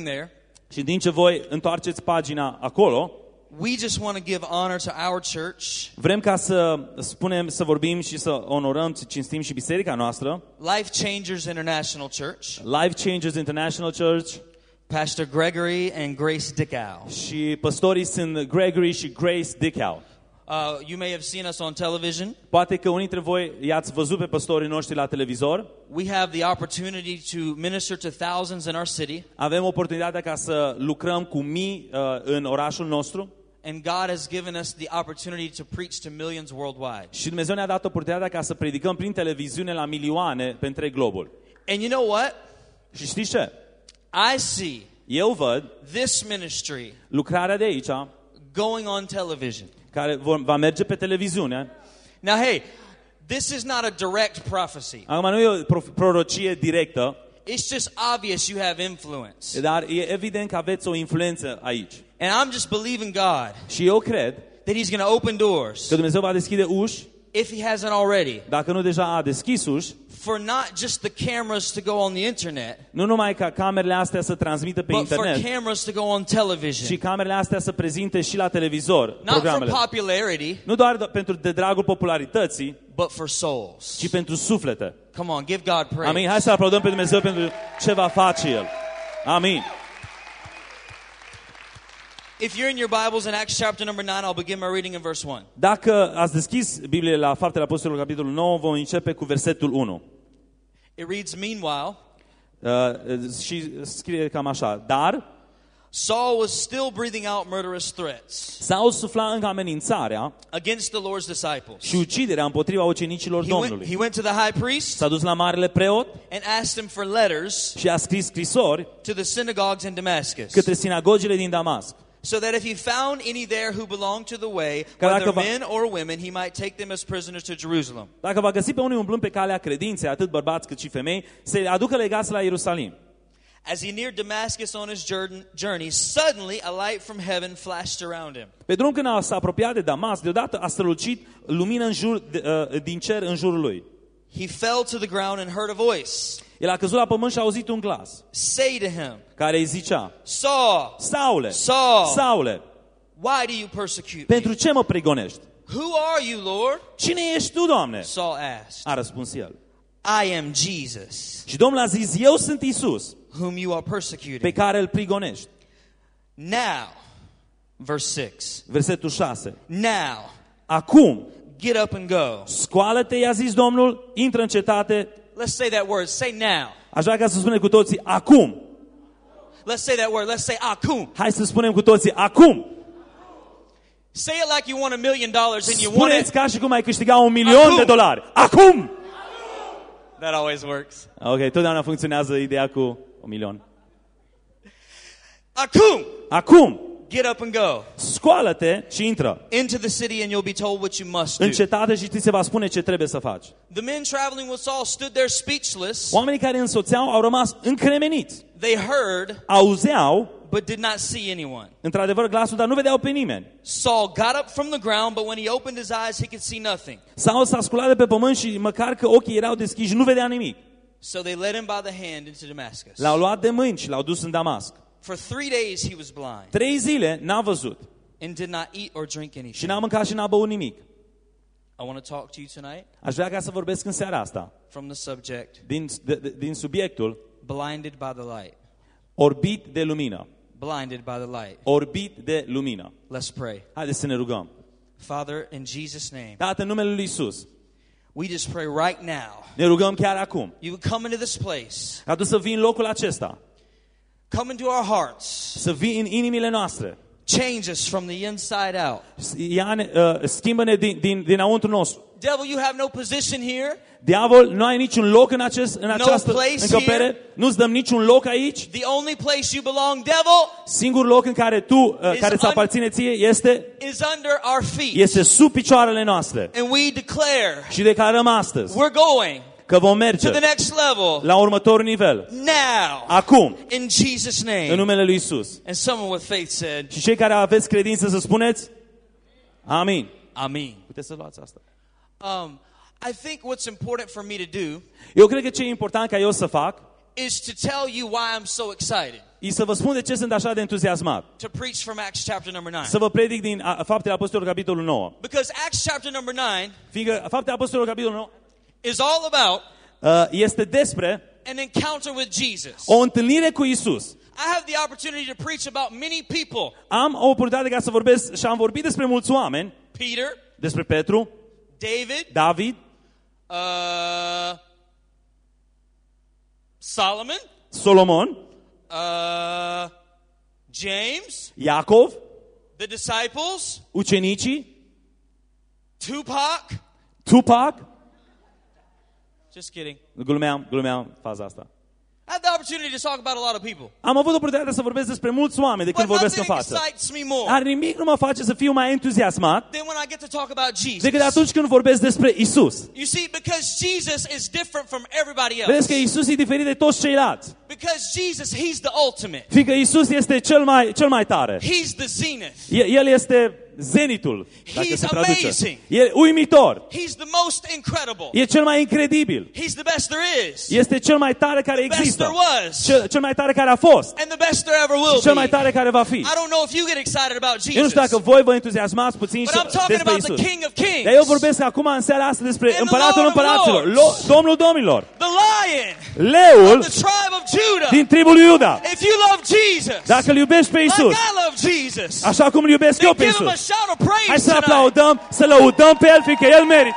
turning there, și în timp ce voi întoarceți pagina acolo, we just want to give honor to our church. vrem ca să spunem, să vorbim și să onorăm, să cinstim și biserica noastră, Life Changers International Church, Life Changers International Church, Pastor Gregory and Grace Dickow. și păstorii sunt Gregory și Grace Dickow. You may have seen us on television. Poate că unii dintre voi i-ați văzut pe păstorii noștri la televizor. We have the opportunity to minister to thousands in our city. Avem oportunitatea ca să lucrăm cu mii în orașul nostru. And God has given us the opportunity to preach to millions worldwide. Și Dumnezeu ne-a dat oportunitatea ca să predicăm prin televiziune la milioane pe întreg globul. And you know what? Și știți ce? I see Eu văd this ministry lucrarea de aici, going on television. care va merge pe televiziune. Now, hey, this is not a direct prophecy. Acum nu e o prorocie directă, It's just obvious you have influence. dar e evident că aveți o influență aici. And I'm just believing God Și eu cred that He's going to open doors, că Dumnezeu va deschide uși, if He hasn't already, dacă nu deja a deschis uși, for not just the cameras to go on the internet, nu numai ca camerele astea să transmită pe but for internet, cameras to go on television. și camerele astea să prezinte și la televizor Not for programele. popularity, Nu doar pentru de dragul popularității, but for souls. ci pentru suflete. Come on, give God praise. Amin. Hai să aplaudăm pe Dumnezeu pentru ce va face El. Amin. If you're in your Bibles in Acts chapter number 9, I'll begin my reading in verse 1. Dacă ați deschis Biblia la Faptele Apostolilor, capitolul 9, vom începe cu versetul 1. It reads, meanwhile, Și scrie cam așa. Dar Saul was still breathing out murderous threats Saul sufla încă amenințarea against the Lord's disciples. și uciderea împotriva ucenicilor Domnului. He went to the high priest S-a dus la marele preot and asked him for letters și a scris scrisori to the synagogues in Damascus, către sinagogile din Damasc, so that if he found any there who belonged to the way, Că whether dacă men or women, he might take them as prisoners to Jerusalem. Dacă va găsi pe unii umblând pe calea credinței, atât bărbați cât și femei, să-i aducă legați la Ierusalim. As he neared Damascus on his journey, suddenly a light from heaven flashed around him. Pe drum când s-a apropiat de Damasc, deodată a strălucit lumină din cer în jurul lui. He fell to the ground and heard a voice. El a căzut la pământ și a auzit un glas Say to him, care îi zicea: Saul, Saule, Saul, Saule, why do you persecute me? pentru ce mă prigonești? Who are you, Lord? Cine ești tu, Doamne? Saul asked. A răspuns el. I am Jesus, Și Domnul a zis: Eu sunt Isus, whom you are pe persecuting. care îl prigonești. Now, verse 6. Versetul 6. Now, Acum, get up and go. scoală-te, i-a zis Domnul, intră în cetate. Let's say that word. Say now. Aș vrea ca să spunem cu toții: acum. Let's say that word. Let's say akum. Hai să spunem cu toții: acum. Say it like you want $1 million and you want Spuneți it. ca și cum ai câștiga $1.000.000 de dolari. Acum! That always works. Ok, totdeauna funcționează ideea cu $1.000.000. Akum. Acum, Get up and go scoală-te și intră into the city and you'll be told what you must în do. cetate și ți se va spune ce trebuie să faci. The men traveling with Saul stood there speechless. Oamenii care însoțeau au rămas încremeniți. They heard, Auzeau, but did not see anyone. într-adevăr, glasul, dar nu vedeau pe nimeni. Saul got up from the ground, but when he opened his eyes, he could see nothing. Saul s-a sculat de pe pământ și măcar că ochii erau deschiși, nu vedea nimic. So they led him by the hand into Damascus. L-au luat de mâini și l-au dus în Damasc. For 3 days he was blind 3 zile n-a văzut and did not eat or drink și anything. n-a mâncat și n-a băut nimic. I want to talk to you tonight Aș vrea ca să vorbesc în seara asta from the subject, din subiectul blinded by the light. orbit de lumină. Blinded by the light. Orbit de lumină. Let's pray. Haideți să ne rugăm. Father, in Jesus' name, Tată, în numele lui Iisus, we just pray right now. ne rugăm chiar acum You would come into this place, ca Tu să vii în locul acesta, come into our hearts, să vii în inimile noastre. change us from the inside out. Schimbă-ne dinăuntru nostru. Devil, you have no position here. Diavol, nu ai niciun loc în această place încăpere. here. Nu-ți dăm niciun loc aici. The only place you belong, devil, Singurul loc în care tu, care ți aparține ție, este is under our feet. sub picioarele noastre. And we declare Și declarăm astăzi we're going că vom to merge the next level la următorul nivel. now Acum, in Jesus' în name. numele lui Isus. And someone with faith said, Și cei care aveți credință să spuneți: Amin. Amen. Puteți să luați asta. I think what's important for me to do Eu cred că ce e important ca eu să fac is to tell you why I'm so excited e să vă spun de ce sunt așa de entuziasmat. to preach from Acts chapter number 9. Să vă predic din Faptele Apostolilor, capitolul 9. Because Acts chapter number 9 Fiindcă Faptele Apostolilor, capitolul 9, is all about este despre an encounter with Jesus. o întâlnire cu Isus. I have the opportunity to preach about many people. Am o oportunitate ca să vorbesc și am vorbit despre mulți oameni, Peter, despre Petru, David, Solomon, James, Iacov, the disciples, ucenicii, Tupac. Just kidding. Glumeam faza asta. I have the opportunity to talk about a lot of people. Am avut oportunitatea să vorbesc despre mulți oameni de când But vorbesc în nothing față. excites me more Dar nimic nu mă face să fiu mai entuziasmat than when I get to talk about Jesus. decât atunci când vorbesc despre Isus. You see, because Jesus is different from everybody else. Vedeți că Isus e diferit de toți ceilalți. Because Jesus, He's the ultimate. Fiindcă Isus este cel mai tare. He's the zenith. El este zenitul, dacă He's se traduce. amazing. E uimitor. He's the most incredible. E cel mai incredibil. He's the best there is. Este cel mai tare care The best există. there was. Cel mai tare care a fost. And the best there ever will Și cel mai be. tare care va fi. I don't know if you get excited about Eu nu știu Jesus. dacă voi vă entuziasmați puțin But I'm talking despre about the Isus. King of Kings. Dar eu vorbesc acum în seara asta despre And the împăratul Lord of împăraților, Lords. Domnul domnilor, The lion leul of the tribe of Judah. din tribul lui Iuda. If you love Jesus, Dacă îl iubești pe like Isus, I love Jesus, așa cum îl iubesc then eu pe give him a Isus, shout of hai praise să tonight. aplaudăm, să lăudăm pe El, fiindcă El merită.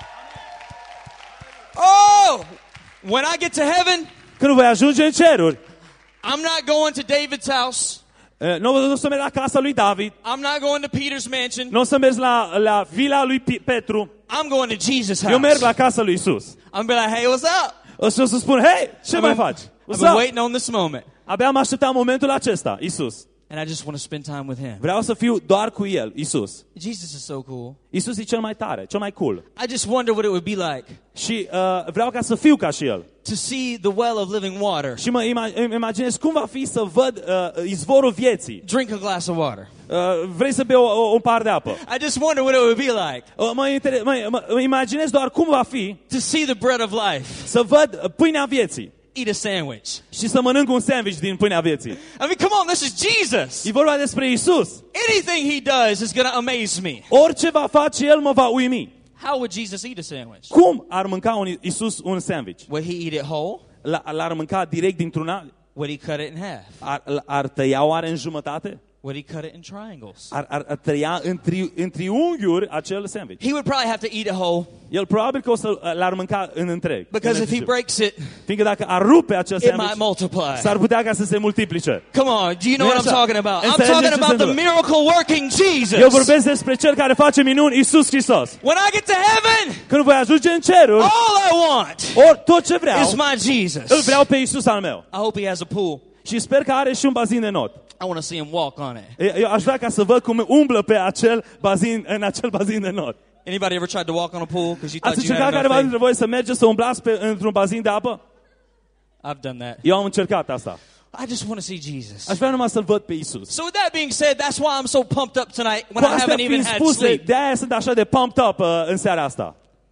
Oh, when I get to heaven, Când voi ajunge în ceruri, I'm not going to David's house. nu o să mergi la casa lui David, I'm not going to Peter's mansion. nu o să mergi la vila lui Petru, I'm going to Jesus' eu merg house. la casa lui Isus. I'm be like, hey, what's up? O să spun, hei, ce mai faci? I've What's been up? waiting on this moment. Abia am așteptat momentul acesta, Isus. And I just want to spend time with him. Vreau să fiu doar cu El, Isus. Jesus is so cool. Isus e cel mai tare, cel mai cool. I just wonder what it would be like Și vreau ca să fiu ca și El. to see the well of living water. Și îmi imaginez cum va fi să văd izvorul vieții. Drink a glass of water. Vrei să bei un par de apă. I just wonder what it would be like Mă imaginez doar cum va fi to see the bread of life, să văd pâinea vieții eat a sandwich. și să mănânc un sandwich din pâinea vieții. I mean, come on, this is Jesus. E vorba despre Isus. Anything he does is going to amaze me. Orice va face El mă va uimi. How would Jesus eat a sandwich? Cum ar mânca Isus un sandwich? Would he eat it whole? L-ar mânca direct dintr-una? Would he cut it in half? Ar tăia oare în jumătate? Would he cut it in triangles? Ar tăia în triunghiuri acel sandwich. He would probably have to eat it whole, El probabil că l-ar mânca în întreg. because if he breaks it, Fiindcă dacă ar rupe acel it might sandwich, multiply. s-ar putea ca să se multiplice. Come on, do you know what I'm talking about? I'm Înțelegeți talking ce se about the întâmplă? miracle working Jesus. Eu vorbesc despre Cel care face minuni, Isus Hristos. When I get to heaven, Când voi ajunge în ceruri, all I want ori tot ce vreau, is my îl Jesus. vreau pe Isus al meu. I hope he has a pool. Și sper că are și un bazin de not. I want to see him walk on it. Eu aș vrea ca să văd cum umblă pe acel bazin, în acel bazin de not. Anybody ever tried to walk on a pool because you Ați thought you încercat had careva enough dintre voi să mergeți să umblați într-un bazin de apă? faith? I've done that. Eu am încercat asta. I just want to see Jesus. Aș vrea numai să-L văd pe Isus. So with that being said, that's why I'm so pumped up tonight when Cu I astea haven't even fiind had spuse, sleep. de-aia sunt așa de pumped up în seara asta.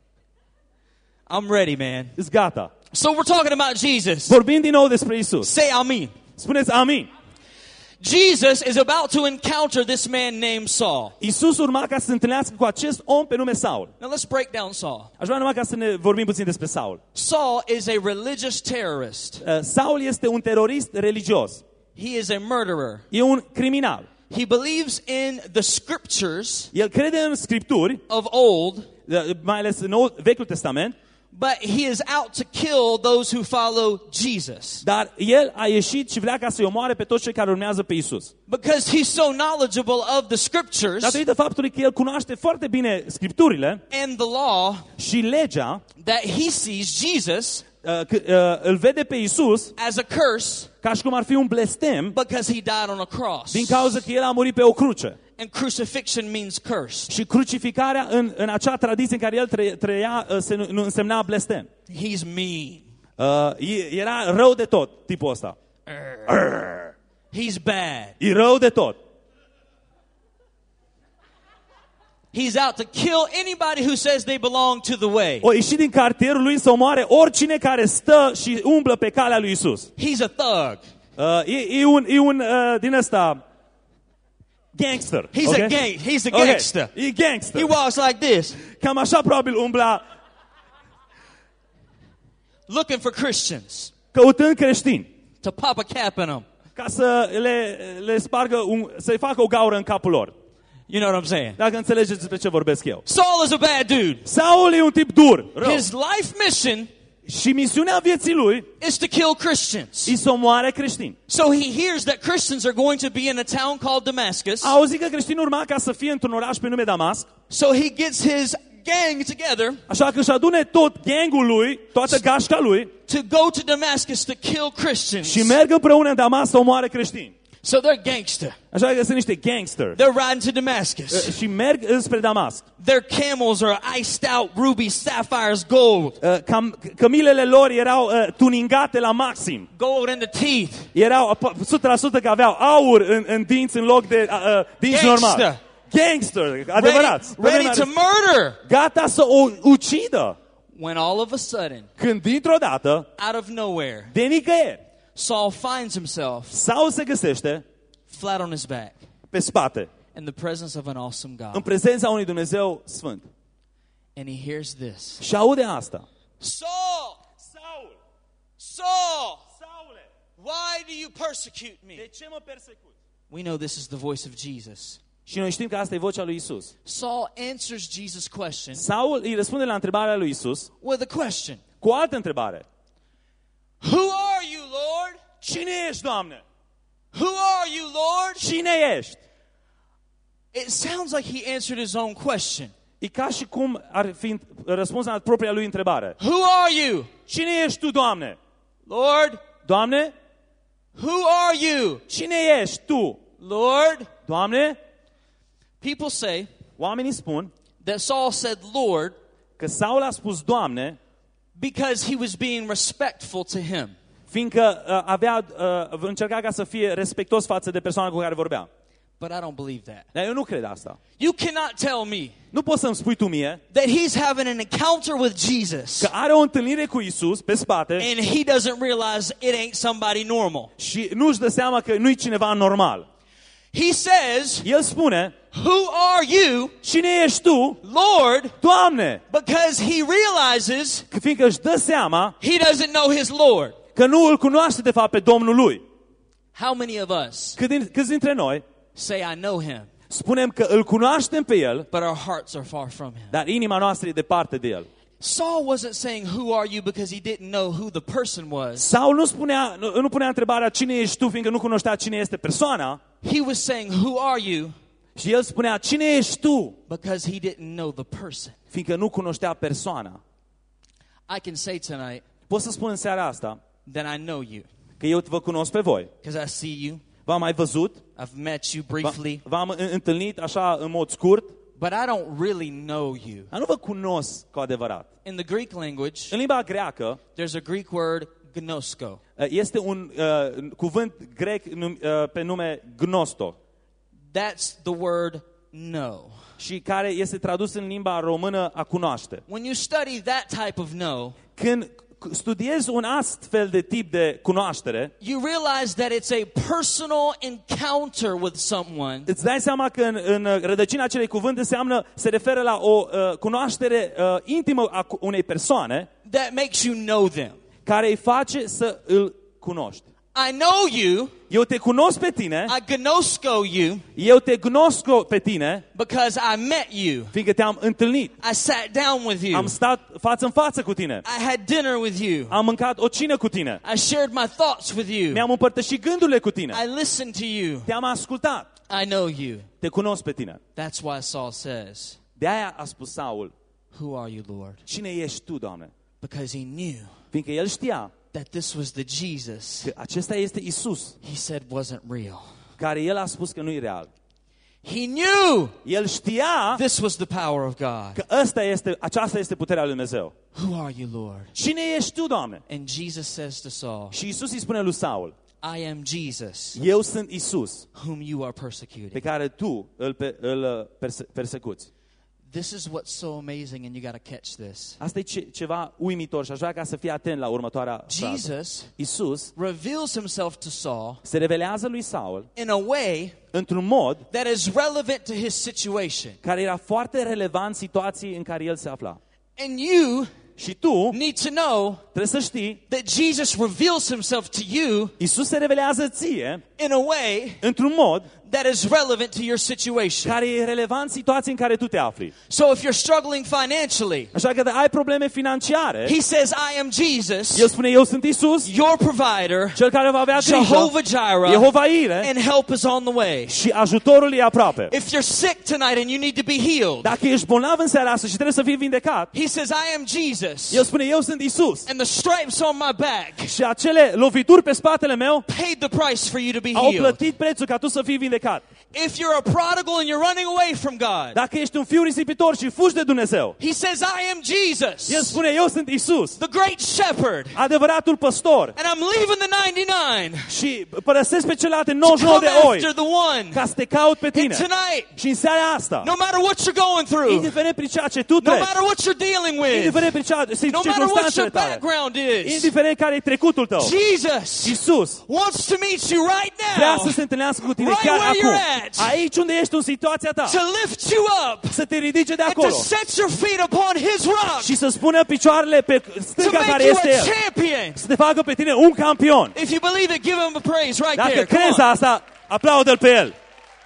I'm ready, man. Îs gata. So we're talking about Jesus. Vorbim din nou despre Isus. Say amen. Spuneți amin. Jesus is about to encounter this man named Saul. Isus urma ca să se întâlnească cu acest om pe nume Saul. Now let's break down Saul. Aș vrea numai ca să ne vorbim puțin despre Saul. Saul is a religious terrorist. Saul este un terorist religios. He is a murderer. E un criminal. He believes in the scriptures El crede în scripturi, of old, mai ales în Vechiul Testament, but he is out to kill those who follow Jesus. dar el a ieșit și vrea ca să-i omoare pe toți cei care urmează pe Isus. Because he's so knowledgeable of the scriptures Datorită faptului că el cunoaște foarte bine scripturile and the law, și legea, that he sees Jesus îl vede pe Isus as a curse ca și cum ar fi un blestem because he died on a cross. din cauza că el a murit pe o cruce. And crucifixion means curse. Și crucificarea în acea tradiție în care el trăia însemna blestem. He's mean. Era rău de tot tipul ăsta. He's bad. E rău de tot. He's out to kill anybody who says they belong to the way. O ieși din cartierul lui să omoare oricine care stă și umblă pe calea lui Isus. He's a thug. E un din ăsta gangster. He's a gangster. E gangster. He walks like this. Cam așa probabil umbla, looking for Christians căutând creștini, to pop a cap in them. ca să le spargă, să-i facă o gaură în capul lor. You know what I'm saying? Dacă înțelegeți despre ce vorbesc eu. Saul is a bad dude. Saul e un tip dur, rău. His life mission Și misiunea vieții lui is to kill Christians. e să omoare creștini. So he hears that Christians are going to be in a town called Damascus. A auzit că creștinii urma ca să fie într-un oraș pe nume Damasc. So he gets his gang together Așa că își adune tot gangul lui, toată gașca lui to go to Damascus to kill Christians. și merg împreună în Damasc să omoare creștini. So they're gangster. Așa că sunt niște gangster. They're riding to Damascus. Și merg înspre Damasc. Their camels are iced out rubies, sapphires, gold. Cămilele lor erau tuningate la maxim. Gold in the teeth. Erau 100% că aveau aur în dinți în loc de dinți normali. Gangster, adevărat. Ready to murder. Gata să o ucidă. When all of a sudden, Când dintr-o dată, out of nowhere, de nicăieri, Saul finds himself Saul se găsește flat on his back pe spate, in the presence of an awesome în God. prezența unui Dumnezeu sfânt. And he hears this. Și aude asta. Saul, Saul, Saul, Saule, why do you persecute me? de ce mă persecuți? We know this is the voice of Jesus. Și noi știm că asta e vocea lui Isus. Saul answers Jesus' question Saul îi răspunde la întrebarea lui Isus with a question. cu o altă întrebare. Who are you, Lord? Cine ești, Doamne? Who are you, Lord? Cine ești? It sounds like he answered his own question. E ca și cum ar fi răspuns la propria lui întrebare. Who are you? Cine ești tu, Doamne? Lord, Doamne? who are you? Cine ești tu? Lord, Doamne? people say Oamenii spun that Saul said Lord că Saul a spus Doamne because he was being respectful to him. fiindcă încerca ca să fie respectos față de persoana cu care vorbea. But I don't believe that. Dar eu nu cred asta. You cannot tell me Nu poți să-mi spui tu mie that he's having an encounter with Jesus că are o întâlnire cu Isus pe spate and he doesn't realize it ain't somebody normal. și nu-și dă seama că nu-i cineva normal. He says, El spune, who are you, cine ești tu, Lord? Doamne? Because he realizes Că fiindcă își dă seama he doesn't know his Lord. că nu îl cunoaște de fapt pe Domnul lui. How many of us Câți dintre noi say I know him, spunem că îl cunoaștem pe el, but our hearts are far from him? dar inima noastră e departe de el. Saul wasn't saying who are you because he didn't know who the person was. Saul nu punea întrebarea cine ești tu, fiindcă nu cunoștea cine este persoana, He was saying who are you și el spunea cine ești tu, because he didn't know the person. fiindcă nu cunoștea persoana. I can say tonight Pot să spun în seara asta that I know you că eu vă cunosc pe voi. because I see you. V-am mai văzut, I've met you briefly, v-am întâlnit așa în mod scurt, but I don't really know you. dar nu vă cunosc cu adevărat. In the Greek language, În limba greacă there's a Greek word gnosko. este un cuvânt grec pe nume gnosto That's the word know. și care este tradus în limba română a cunoaște. When you study that type of know, Când studiezi un astfel de tip de cunoaștere, you realize that it's a personal encounter with someone îți dai seama că în rădăcina acelei cuvânt se referă la o cunoaștere intimă a unei persoane that makes you know them. care îi face să îl cunoști. I know you, Eu te cunosc pe tine, I gnosko you eu te cunosc pe tine, because I met you. fiindcă te-am întâlnit. I sat down with you. Am stat față în față cu tine. I had dinner with you. Am mâncat o cină cu tine. I shared my thoughts with you. Mi-am împărtășit gândurile cu tine. I listened to you. Te-am ascultat. I know you. Te cunosc pe tine. That's why Saul says, De aia a spus Saul, who are you, Lord? cine ești tu, Doamne? Because he knew Fiindcă el știa that this was the Jesus că acesta este Isus, he said wasn't real. care el a spus că nu e real. He knew El știa this was the power of God. că aceasta este puterea lui Dumnezeu. Who are you, Lord? Cine ești tu, Doamne? And Jesus says to Saul, Și Isus îi spune lui Saul, I am Jesus, eu sunt Isus whom you are pe persecuting. care tu îl persecuți. this is what's so amazing, and you got to catch this. Asta e ceva uimitor și aș vrea ca să fii atent la următoarea frază. Jesus Iisus reveals himself to Saul se revelează lui Saul in a way într-un mod that is relevant to his situation. care era foarte relevant situației în care el se afla. And you Și tu need to know trebuie să știi, that Jesus reveals himself to you Iisus se revelează ție in a way într-un mod that is relevant to your situation. care e relevant situației în care tu te afli. So if you're struggling financially, Așa că ai probleme financiare, he says, I am Jesus, el spune, eu sunt Iisus, your provider, cel care va avea grijă, Jehovah Jireh, Jehova Ire, and help is on the way. și ajutorul e aproape. If you're sick tonight and you need to be healed, Dacă ești bolnav în seara asta și trebuie să fii vindecat, he says, I am Jesus, el spune, eu sunt Iisus. and the stripes on my back Și acele lovituri pe spatele meu paid the price for you to be au healed. plătit prețul ca tu să fii vindecat. If you're a prodigal and you're running away from God, Dacă ești un fiu risipitor și fugi de Dumnezeu, he says, I am Jesus, el spune, eu sunt Iisus, the great shepherd, adevăratul păstor, and I'm leaving the 99 și părăsesc pe celelalte to 99 come de oi after the one. ca să te caut pe And tine. tonight, Și în seara asta, no matter what you're going through, indiferent prin ceea ce tu no treci, matter what you're dealing with, indiferent prin no matter what your circunstanțele tale, background is, indiferent care e trecutul tău, Jesus Iisus wants to meet you right vrea now, să se întâlnească cu tine Right chiar where acum. you're at. Aici unde ești în situația ta, to lift you up, să te ridice de and to acolo set your feet upon his rock, și să spună picioarele pe to stânga make care you este a El. champion. Să te facă pe tine un campion. If you believe it, give him a praise right Dacă there. Come crezi on. asta, aplaudă-L pe El.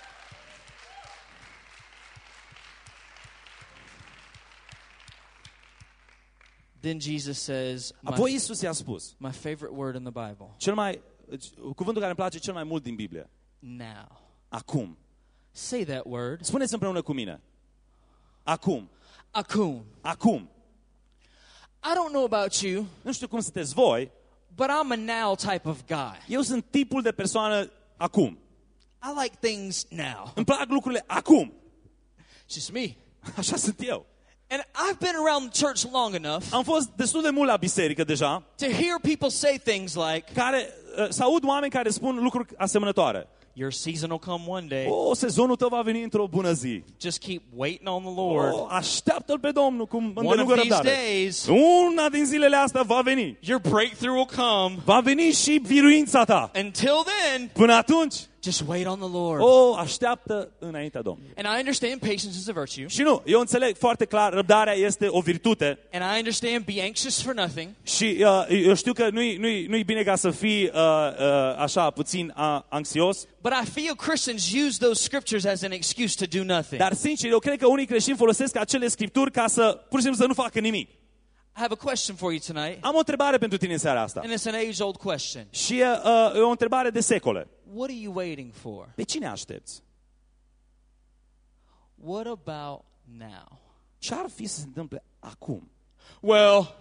Then Jesus says, Apoi Iisus i-a spus, my favorite word in the Bible, cuvântul care îmi place cel mai mult din Biblie. now. Acum. Say that word. Spuneți împreună cu mine. Acum. Acum. Acum. I don't know about you, Nu știu cum sunteți voi, but I'm a now type of guy. eu sunt tipul de persoană acum. I like things now. Îmi plac lucrurile acum. It's just me. Așa sunt eu. And I've been around the church long enough Am fost destul de mult la biserică deja, to hear people say things like, care să aud oameni care spun lucruri asemănătoare. your season will come one day. Sezonul tău va veni într-o bună zi. Just keep waiting on the Lord. Așteaptă-L pe Domnul cu One îndelungă of these răbdare. days, Una din zilele astea va veni. your breakthrough will come. Va veni și biruința ta. Until then, Până atunci, just wait on the Lord. așteaptă înaintea Domnului. And I understand patience is a virtue. Și nu, eu înțeleg foarte clar, răbdarea este o virtute. And I understand be anxious for nothing. Și eu știu că nu-i bine ca să fii așa puțin anxios. But I feel Christians use those scriptures as an excuse to do nothing. Dar sincer, eu cred că unii creștini folosesc acele scripturi ca să, pur și simplu, să nu facă nimic. I have a question for you tonight. Am o întrebare pentru tine în seara asta. And it's an age-old question. Și e o întrebare de secole. What are you waiting for? Pe cine aștepți? What about now? Ce ar fi să se întâmple acum? Well,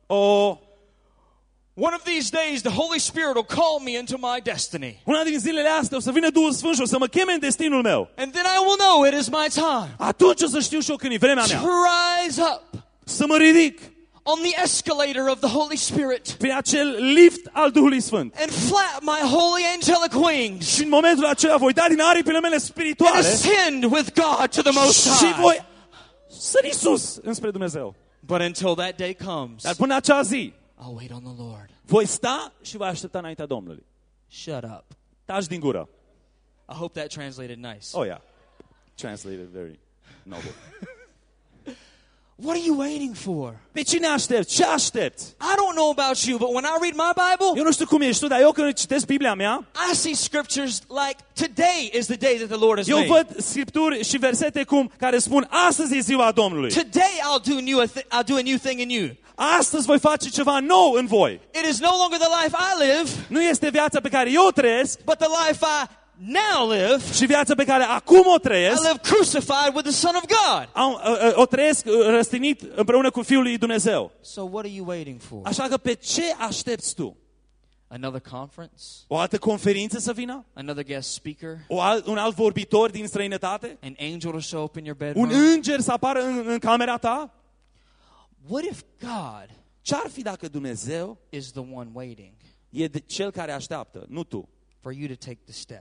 one of these days the Holy Spirit will call me into my destiny. Una din zilele astea o să vină Duhul Sfânt și o să mă cheme în destinul meu. And then I will know it is my time. Atunci o să știu și eu când e vremea To mea. rise up Să mă ridic on the escalator of the Holy Spirit pe acel lift al Duhului Sfânt. and flap my holy angelic wings Și în momentul acela voi da din aripile mele and spirituale ascend with God to the Most și High. voi sări sus înspre Dumnezeu. But until that day comes, Dar până acea zi, I'll wait on the Lord. voi sta și voi aștepta înaintea Domnului. Shut up. Taci din gură. I hope that translated nice. Oh, yeah. Translated very noble. What are you waiting for? Pe cine aștepți? Ce aștepți? I don't know about you, but when I read my Bible, Eu nu știu cum ești tu, dar eu când citesc Biblia mea, I see scriptures like today is the day that the Lord has eu made. văd scripturi și versete care spun astăzi e ziua Domnului. Today I'll do a new thing in you. Astăzi voi face ceva nou în voi. It is no longer the life I live, Nu este viața pe care eu trăiesc, but the life I now live. și viața pe care acum o I trăiesc, live crucified with the Son of God. o trăiesc răstignit împreună cu Fiul lui Dumnezeu. So what are you waiting for? Așa că pe ce aștepți tu? Another conference? O altă conferință să vină? Another guest speaker? Un alt vorbitor din străinătate? An angel to show up in your Un bedroom? înger să apară în camera ta? What if God Ce-ar fi dacă Dumnezeu is the one waiting e cel care așteaptă, nu tu? for you to take the step?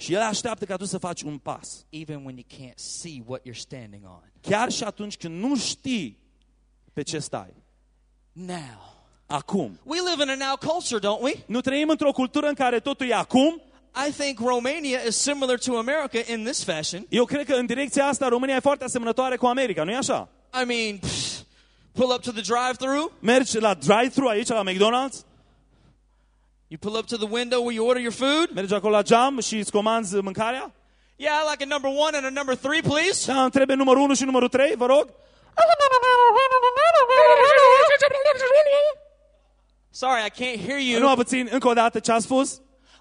Și El așteaptă ca tu să faci un pas. even when you can't see what you're standing on. Chiar și atunci când nu știi pe ce stai. Now. Acum. We live in a now culture, don't we? Nu trăim într-o cultură în care totul e acum. I think Romania is similar to America in this fashion. Eu cred că în direcția asta România e foarte asemănătoare cu America, nu e așa? I mean, pull up to the drive-thru. Mergi la drive-thru aici, la McDonald's, You pull up to the window where you order your food. mergi acolo la geam și îți comanzi mâncarea. Yeah, I like a number 1 and a number 3, please. Da, îmi trebuie numărul 1 și numărul 3, vă rog. Sorry, I can't hear Nu you. mă puțin, încă o dată ce a spus?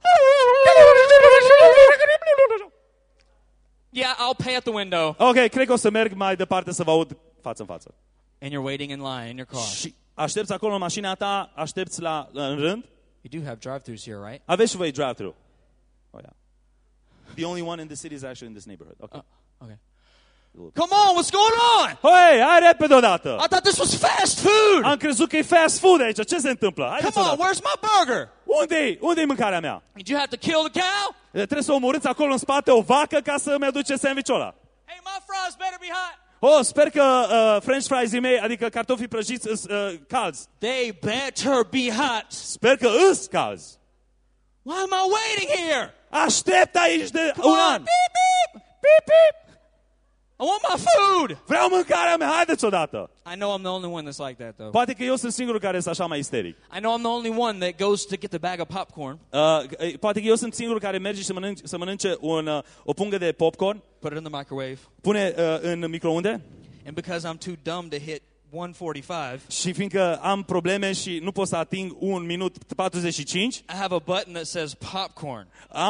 Yeah, I'll pay at the window. Ok, cred că o să merg mai departe să vă aud față în față. And you're waiting in line in your car. Și aștepți acolo în mașina ta, aștepți în rând. You do have drive-thrus here, right? Aveți și voi drive-thru. Oh, yeah. The only one in the city is actually in this neighborhood. Okay. Okay. Come on, what's going on? Hei, hai repede odată! I thought this was fast food. Am crezut că e fast food aici. Ce se întâmplă? Haideți Come on, odată. where's my burger? Unde-i mâncarea mea? Did you have to kill the cow? Trebuie să omorâți acolo în spate o vacă ca să-mi aduce sandwich-ul ăla. Hey, my fries better be hot. Oh, sper că french fries-ii mei, adică cartofii prăjiți, sunt calzi. They better be hot. Sper că îs calzi. Why am I waiting here? Aștept aici de Come un on, an. beep, beep. Pip, pip. I want my food. Vreau mâncarea mea, haideți odată. I know I'm the only one that's like that, though. Poate că eu sunt singurul care este așa mai isteric. I know I'm the only one that goes to get the bag of popcorn, Poate că eu sunt singurul care merge să mănânce o pungă de popcorn, put it in the microwave, pune în microunde and because I'm too dumb to hit 1:45, și fiindcă am probleme și nu pot să ating 1 minut 45, I have a button that says popcorn.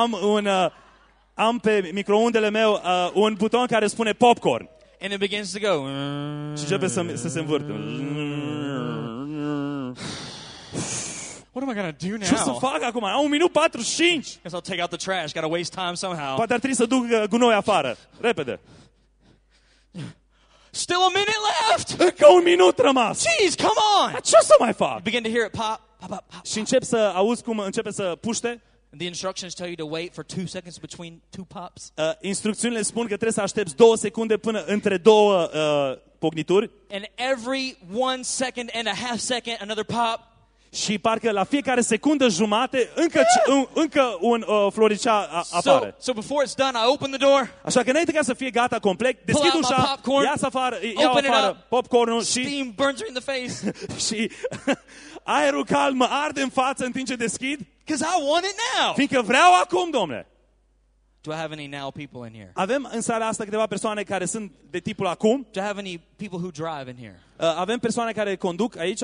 am pe microundele meu un buton care spune popcorn And it begins to go. și începe să se învârtă. What am I going to do Ce o să now? fac acum? Am 1 minut 45. Guess I'll take out the trash. Got to waste time somehow. Poate ar trebui să duc gunoi afară. Repede. Still a minute left. Încă 1 minut rămas. Jeez, come on. Ce o să mai fac? Begin to hear it pop, pop, pop, pop. Și încep să auzi cum începe să puște. The instructions tell you to wait for 2 seconds between 2 pops. Instrucțiunile spun că trebuie să aștepți 2 secunde până între 2 pocnituri. And every 1 second and a half second, another pop. Și parcă la fiecare secundă jumate încă un floricea apare. So before it's done, I open the door. Așa că înainte ca să fie gata complet, deschid Pull out my ușa, popcorn, iau open it afară up, popcornul și Steam burns me in the face. și aerul cald mă arde în față în timp ce deschid, Because I want it now. fiindcă vreau acum, domnule. Do I have any now people in here? Avem în seara asta câteva persoane care sunt de tipul acum. Do I have any people who drive in here? Avem persoane care conduc aici.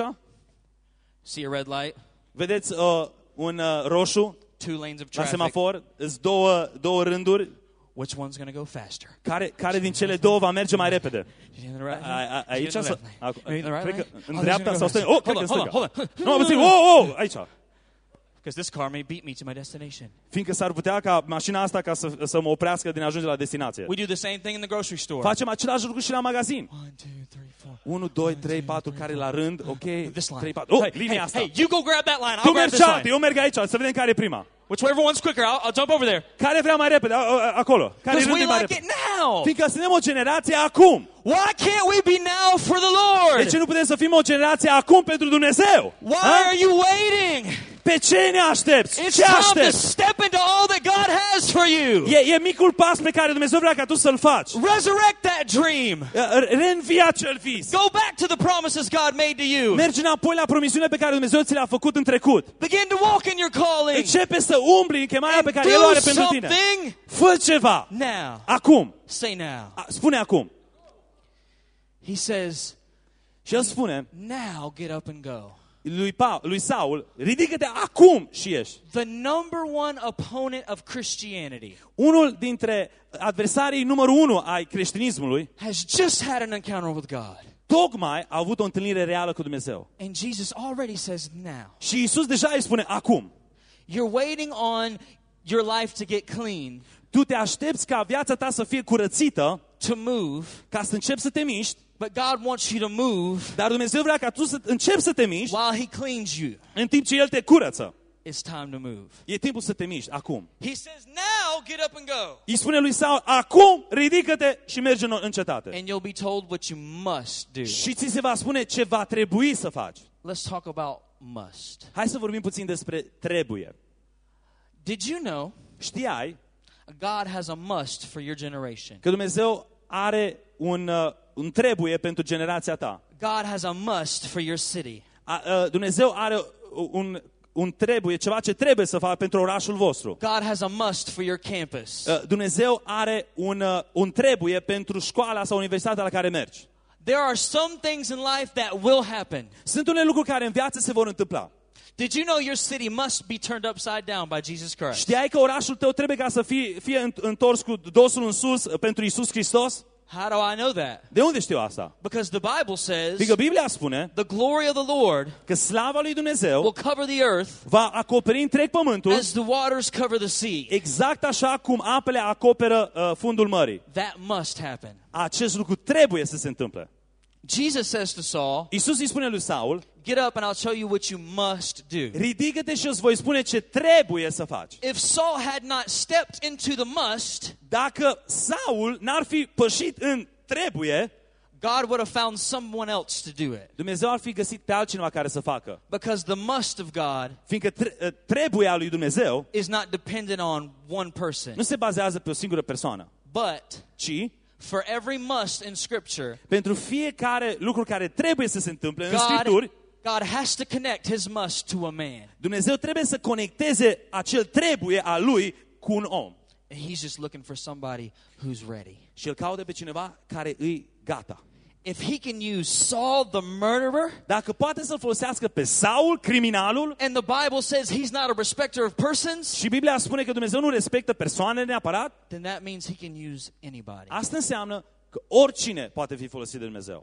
See a red light? Vedeți un roșu 2 lanes of la traffic. semafor, sunt două rânduri. Which one's going to go faster? Care din cele două va merge mai repede? In the right lane? Aici In the sau left lane? In the right cred că lane? în Oh, dreapta there's sau gonna go stânga? Oh, faster. cred că în Hold on, stânga. hold on. Nu, mă puțin. Aici. Because this car may beat me to my destination. Fiindcă s-ar putea ca mașina asta ca să mă oprească din a ajunge la destinație. We do the same thing in the grocery store. Facem același lucru și la magazin. 1, 2, 3, 4. 1, 2, 3, 4, care la rând, ok? This line. 3, 4. Oh, Hey, linia asta. hey, you go grab that line. I'll Tu grab mergi this line. cealaltă, eu merg aici, să vedem care e prima. Whichever one's quicker, I'll jump over there. Care vrea mai repede? Acolo. Care Because we rând mai like repede? it now. Fiindcă suntem o generație acum. Why can't we be now for the De Lord? ce nu putem să fim o generație acum pentru Dumnezeu? Why Ha? are you waiting? Pe ce ne aștepți? It's Ce time to aștepți? step into all that God has for you. E micul pas pe care Dumnezeu vrea ca tu să-l faci. Resurrect that dream. Reînvia acel vis. Go back to the promises God made to you. Mergi înapoi la promisiunile pe care Dumnezeu ți le-a făcut în trecut. Begin to walk in your calling. Începe să umbli în chemarea pe care El o Do are pentru tine. something Fă ceva. now. Acum. Say now. Spune acum. He says, Și El spune now get up and go. lui Saul, ridică-te acum și ieși. The number 1 opponent of Christianity Unul dintre adversarii numărul 1 ai creștinismului has just had an encounter with God. tocmai a avut o întâlnire reală cu Dumnezeu. And Jesus already says now. Și Iisus deja îi spune acum. You're waiting on your life to get clean, Tu te aștepți ca viața ta să fie curățită, to move, ca să începi să te miști, but God wants you to move dar Dumnezeu vrea ca tu să începi să te miști while He cleans you. în timp ce El te curăță. it's time to move. E timpul să te miști, acum. He says, now get up and go. Îi spune lui Saul, acum ridică-te și mergi în cetate. And you'll be told what you must do. Și ți se va spune ce va trebui să faci. Let's talk about must. Hai să vorbim puțin despre trebuie. Did you know Știai God has a must for your generation? că Dumnezeu are un trebuie pentru generația ta. God has a must for your city. Dumnezeu are un trebuie, ceva ce trebuie să facă pentru orașul vostru. God has a must for your campus. Dumnezeu are un trebuie pentru școala sau universitatea la care mergi. There are some things in life that will happen. Sunt unele lucruri care în viață se vor întâmpla. Did you know your city must be turned upside down by Jesus Christ? Știai că orașul tău trebuie ca să fie întors cu dosul în sus pentru Iisus Hristos? How do I know that? De unde știu asta? Because the Bible says Adică Biblia spune the glory of the Lord că slava lui Dumnezeu will cover the earth va acoperi întreg pământul as the waters cover the sea. exact așa cum apele acoperă fundul mării. That must happen. Acest lucru trebuie să se întâmple. Jesus says to Saul, Iisus îi spune lui Saul, get up and I'll show you what you must do. ridică-te și îți voi spune ce trebuie să faci. If Saul had not stepped into the must, Dacă Saul n-ar fi pășit în trebuie, God would have found someone else to do it. Dumnezeu ar fi găsit pe altcineva care să facă. Because the must of God Fiindcă trebuia lui Dumnezeu is not dependent on one person. nu se bazează pe o singură persoană, But ci for every must in Scripture, pentru fiecare lucru care trebuie să se întâmple în God Scripturi, God has to connect his must to a man. Dumnezeu trebuie să conecteze acel trebuie a lui cu un om. And he's just looking for somebody who's ready. Și el caută pe cineva care îi gata. If he can use Saul the murderer, Dacă poate să-l folosească pe Saul, criminalul, and the Bible says he's not a respecter of persons, și Biblia spune că Dumnezeu nu respectă persoanele neapărat, then that means he can use anybody. asta înseamnă că oricine poate fi folosit de Dumnezeu.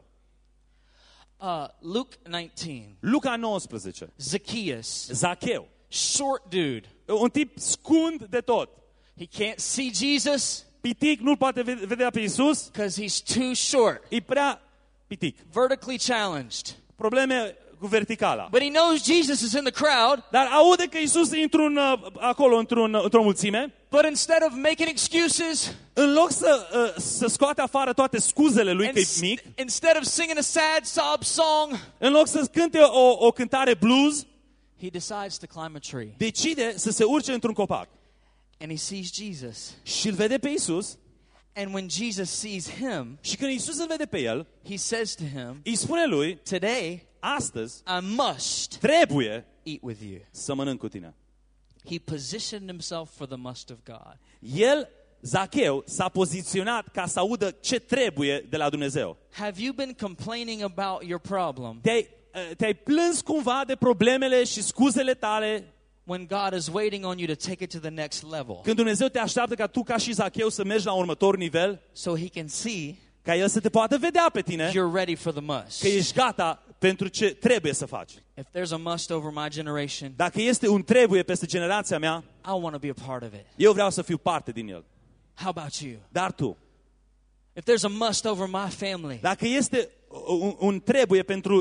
Luke 19, Luca 19, Zacchaeus, Zacheu, short dude. un tip scund de tot. He can't see Jesus Pitic, nu-l poate vedea pe Iisus, because he's too short, e prea pitic. vertically challenged. Probleme cu verticala. But he knows Jesus is in the crowd, Dar aude că Iisus e acolo într-o mulțime, but instead of making excuses, în loc să scoate afară toate scuzele lui că e mic, instead of singing a sad sob song, în loc să cânte o cântare blues, he decides to climb a tree. decide să se urce într-un copac. And he sees Jesus. Și îl vede pe Iisus, And when Jesus sees him, și când Iisus îl vede pe el, he says to him, îi spune lui, today astăzi I must trebuie eat with you. să mănânc cu tine. He positioned himself for the must of God. El, Zacheu, s-a poziționat ca să audă ce trebuie de la Dumnezeu. Have you been complaining about your problem Te-ai plâns cumva de problemele și scuzele tale when God is waiting on you to take it to the next level când Dumnezeu te așteaptă ca tu ca și Zacheu să mergi la următor nivel, so he can see ca El să te poată vedea pe tine you're ready for the must? că ești gata pentru ce trebuie să faci. If there's a must over my generation, Dacă este un trebuie peste generația mea, I want to be a part of it. eu vreau să fiu parte din el. How about you? Dar tu, If there's a must over my family, dacă este un trebuie pentru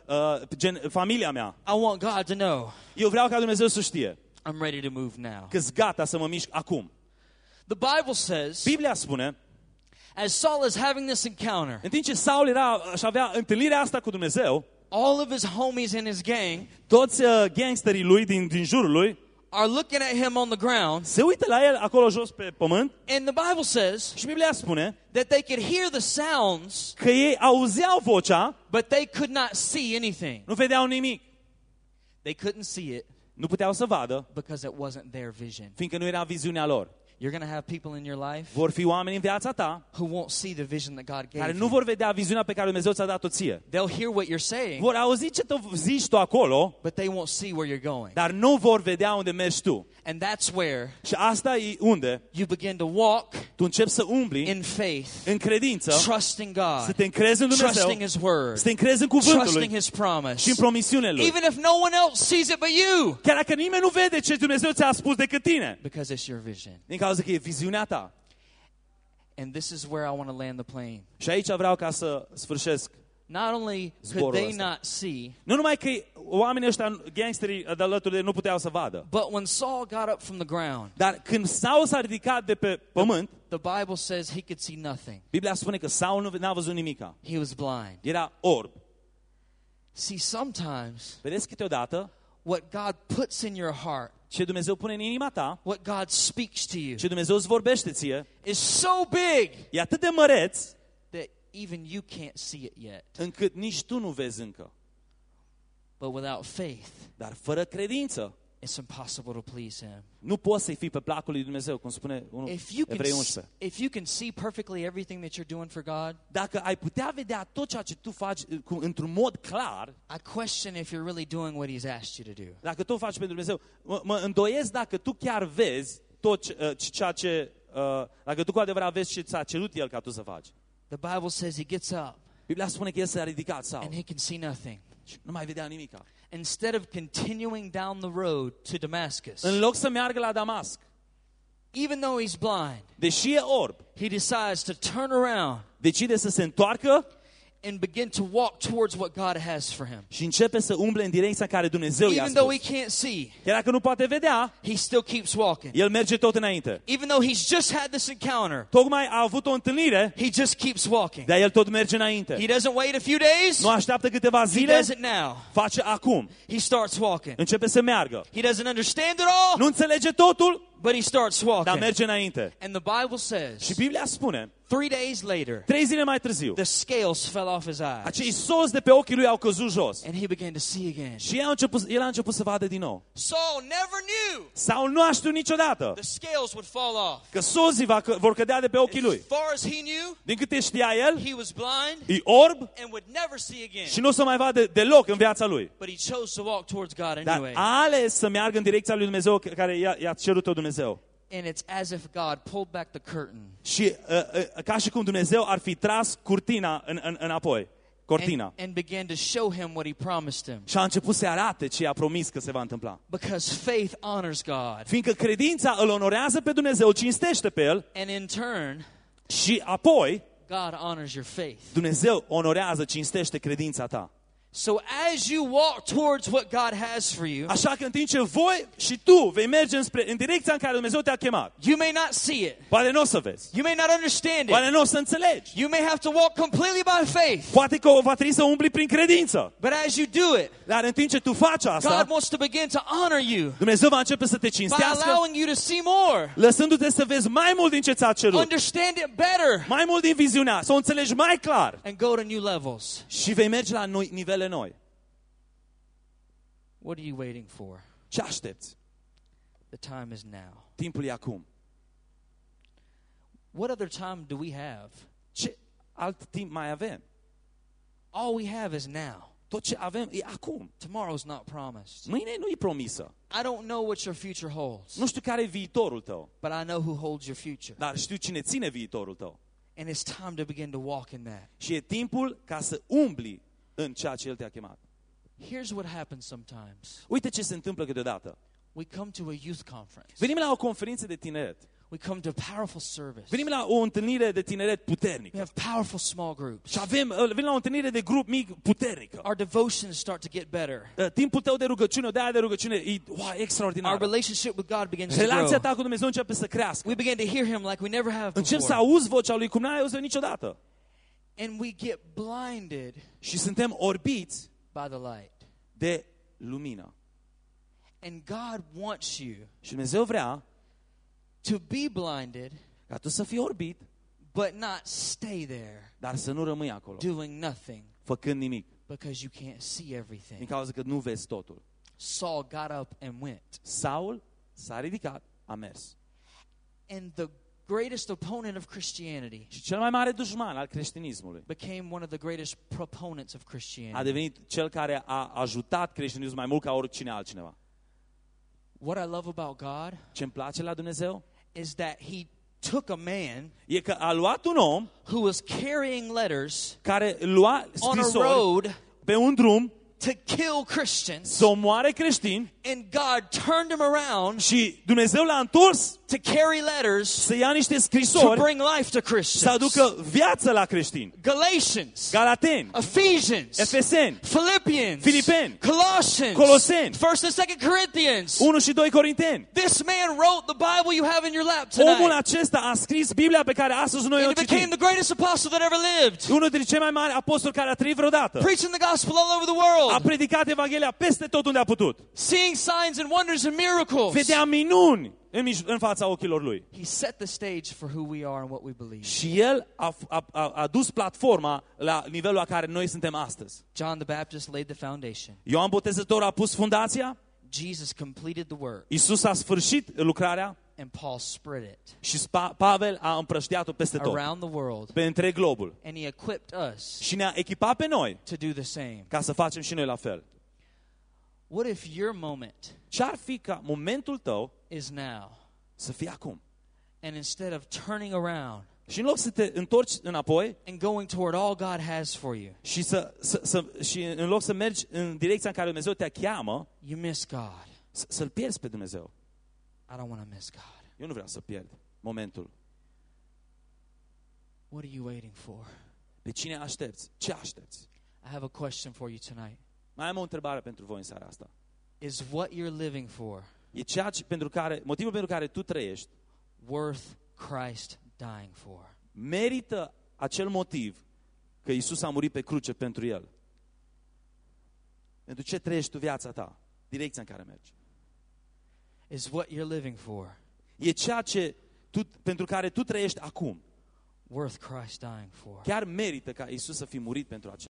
familia mea, I want God to know eu vreau ca Dumnezeu să știe I'm ready to move now. că-s gata să mă mișc acum. The Bible says, Biblia spune, as Saul is having this encounter, în timp ce Saul și avea întâlnirea asta cu Dumnezeu, all of his homies in his gang toți gangsterii lui din jurul lui are looking at him on the ground, se uită la el acolo jos pe pământ and the Bible says și Biblia spune that they could hear the sounds, că ei auzeau vocea, but they could not see anything. nu vedeau nimic. They couldn't see it Nu puteau să vadă, because it wasn't their vision. fiindcă nu era viziunea lor. You're going to have people in your life Vor fi oameni în viața ta who won't see the vision that God care gave nu you. vor vedea viziunea pe care Dumnezeu ți-a dat-o ție. They'll hear what you're saying, Vor auzi ce zici tu acolo, but they won't see where you're going. dar nu vor vedea unde mergi tu. And that's where Și asta e unde you begin to walk tu începi să umbli in faith, în credință, trusting să God, te încrezi în Dumnezeu, trusting His Word, să te încrezi în cuvântul trusting lui His promise. și în promisiunile lui. Even if no one else sees it but you, Chiar dacă nimeni nu vede ce Dumnezeu ți-a spus decât tine, because it's your vision. din cauza că e viziunea ta. And this is where I want to land the plane. Și aici vreau ca să sfârșesc Not only could Zborul they ăsta. not see, Nu numai că oamenii ăștia, gangsterii de alături de nu puteau să vadă, but when Saul got up from the ground, dar când Saul s-a ridicat de pe pământ, the Bible says he could see nothing. Biblia spune că Saul n-a văzut nimica. He was blind. Era orb. See, sometimes Vedeți câteodată what God puts in your heart, ce Dumnezeu pune în inima ta, what God speaks to you, ce Dumnezeu îți vorbește ție, is so big e atât de măreț that even you can't see it yet. încât nici tu nu vezi încă. But without faith, Dar fără credință, it's impossible to please Him. nu poți să-i fii pe placul lui Dumnezeu, cum spune Evrei 11. If you can see perfectly everything that you're doing for God, Dacă ai putea vedea tot ceea ce tu faci într-un mod clar, I question if you're really doing what He's asked you to do. dacă tu faci pentru Dumnezeu, mă îndoiesc dacă tu chiar vezi tot ceea ce, dacă tu cu adevărat vezi ce ți-a cerut El ca tu să faci. The Bible says He gets up Biblia spune că El s-a ridicat sau and He can see nothing. nu mai vedea nimica. Instead of continuing down the road to Damascus, În loc să meargă la Damasc, even though he's blind, deși e orb, he decides to turn around decide să se întoarcă and begin to walk towards what God has for him. și începe să umble în direcția în care Dumnezeu i-a Even though he spus. can't see, Chiar dacă nu poate vedea, he still keeps walking. el merge tot înainte. Even though he's just had this encounter, Tocmai a avut o întâlnire, he just keeps walking. dar el tot merge He înainte. doesn't wait a few days, Nu așteaptă câteva he zile, does it now. face acum. He starts walking. Începe să meargă. He doesn't understand it all, Nu înțelege totul, but he starts dar walking. merge înainte. And the Bible Și says, Biblia spune, 3 days later, 3 zile mai târziu, the scales fell off his eyes, acei sos de pe ochii lui au căzut jos. and he began to see again. Și el a început să vadă din nou. Saul never knew Saul nu a știut niciodată the scales would fall off. că sozii vor cădea de pe ochii lui. As far as he knew, Din câte știa el, he was blind e orb and would never see again. și nu o să mai vadă deloc în viața lui. But he chose to walk towards God Dar anyway. a ales să meargă în direcția lui Dumnezeu care i-a cerut-o Dumnezeu. And it's as if God pulled back the curtain Și ca și cum Dumnezeu ar fi tras curtina înapoi. Cortina. and began to show him what he promised him. Și a început să arate ce i-a promis că se va întâmpla. Because faith honors God. Fiindcă credința îl onorează pe Dumnezeu, îl cinstește pe el And in turn, și apoi God honors your faith. Dumnezeu onorează, cinstește credința ta. So as you walk towards what God has for you, Așa că în timp ce voi și tu vei merge în direcția în care Dumnezeu te-a chemat, you may not see it. poate nu o să vezi, You may not understand it. poate nu o să înțelegi, You may have to walk completely by faith. poate că va trebui să umbli prin credință. But as you do it, Dar în timp ce tu faci asta, God wants to begin to honor you Dumnezeu va începe să te by cinstească, allowing you to see more, lăsându-te să vezi mai mult din ce ți-a cerut, understand it better, mai mult din viziunea, să o înțelegi mai clar and go to new levels. și vei merge la nivele noi. What are you waiting for? Ce aștepți? The time is now. Timpul e acum. What other time do we have? Ce alt timp mai avem? All we have is now. Tot ce avem e acum. Tomorrow's not promised. Mâine nu e promisă. I don't know what your future holds, Nu știu care e viitorul tău, but I know who holds your future. dar știu cine ține viitorul tău. And it's time to begin to walk in that. Și e timpul ca să umbli în ceea ce El te-a chemat. Here's what happens sometimes. Uite ce se întâmplă câteodată. We come to a youth conference. Venim la o conferință de tineret. We come to a powerful service. Venim la o întâlnire de tineret We puternică. have powerful small groups. Și venim la o întâlnire de grup mic puternică. Our devotions start to get better. Timpul tău de rugăciune, o de rugăciune, e Our extraordinar. relationship with God begins to Relația grow. ta cu Dumnezeu începe să crească. We begin to hear Him like we never have Începi să before. auzi vocea Lui cum n-ai auzit niciodată. And we get blinded Și suntem orbiți by the light. de lumină. And God wants you Și Dumnezeu vrea to be blinded, ca tu să fii orbit, but not stay there dar să nu rămâi acolo, doing nothing făcând nimic, because you can't see din everything. cauza că nu vezi totul. Saul got up and went. Saul s-a ridicat, a mers. And the greatest opponent of Christianity Și cel mai mare dușman al creștinismului became one of the greatest proponents of a Christianity. devenit cel care a ajutat creștinismul mai mult ca oricine altcineva. What I love about God Ce-mi place la Dumnezeu is that He took a man e că a luat un om who was carrying letters care lua on a scrisori road pe un drum to kill Christians, să omoare creștini and God turned him around și Dumnezeu l-a întors to carry letters să ia niște to scrisori bring life to să Christians. aducă viață la creștini. Galatians, Galateni, Ephesians, Efeseni, Philippians, Filipeni, Colossians, Coloseni, 1st and 2nd Corinthians. 1 și 2 Corinteni. This man wrote the Bible you have in your lap Omul tonight. acesta a scris Biblia pe care astăzi noi o And he became citim. the greatest apostle that ever lived, Unul dintre cei mai mari apostoli care a trăit vreodată. preaching the gospel all over the A world, predicat Evanghelia peste tot unde a putut. seeing signs and wonders and miracles. Vedea minuni în fața ochilor lui. He set the stage for who we are and what we believe. Și el a dus platforma la nivelul la care noi suntem astăzi. John the Baptist laid the foundation. Ioan Botezătorul a pus fundația, Jesus completed the work, Isus a sfârșit lucrarea and Paul spread it și Pavel a împrăștiat-o peste tot, around the world, pe întreg globul. and he equipped us Și ne-a echipat pe noi to do the same. ca să facem și noi la fel. What if your moment Ce-ar fi ca momentul tău is now, să fie acum? and instead of turning around Și în loc să te întorci înapoi and going toward all God has for you, și, și în loc să mergi în direcția în care Dumnezeu te cheamă, you miss God. să-L pierzi pe Dumnezeu. I don't want to miss God. Eu nu vreau să pierd momentul. What are you waiting for? Pe cine aștepți? Ce aștepți? I have a question for you tonight. Mai am o întrebare pentru voi în seara asta. Is what you're living for E motivul pentru care tu trăiești, worth Christ dying for? merită acel motiv că Isus a murit pe cruce pentru el? Pentru ce trăiești tu viața ta? Direcția în care mergi. Is what you're living for E ceea ce pentru care tu trăiești acum. worth Christ dying for? Chiar merită ca Isus să fi murit pentru acela.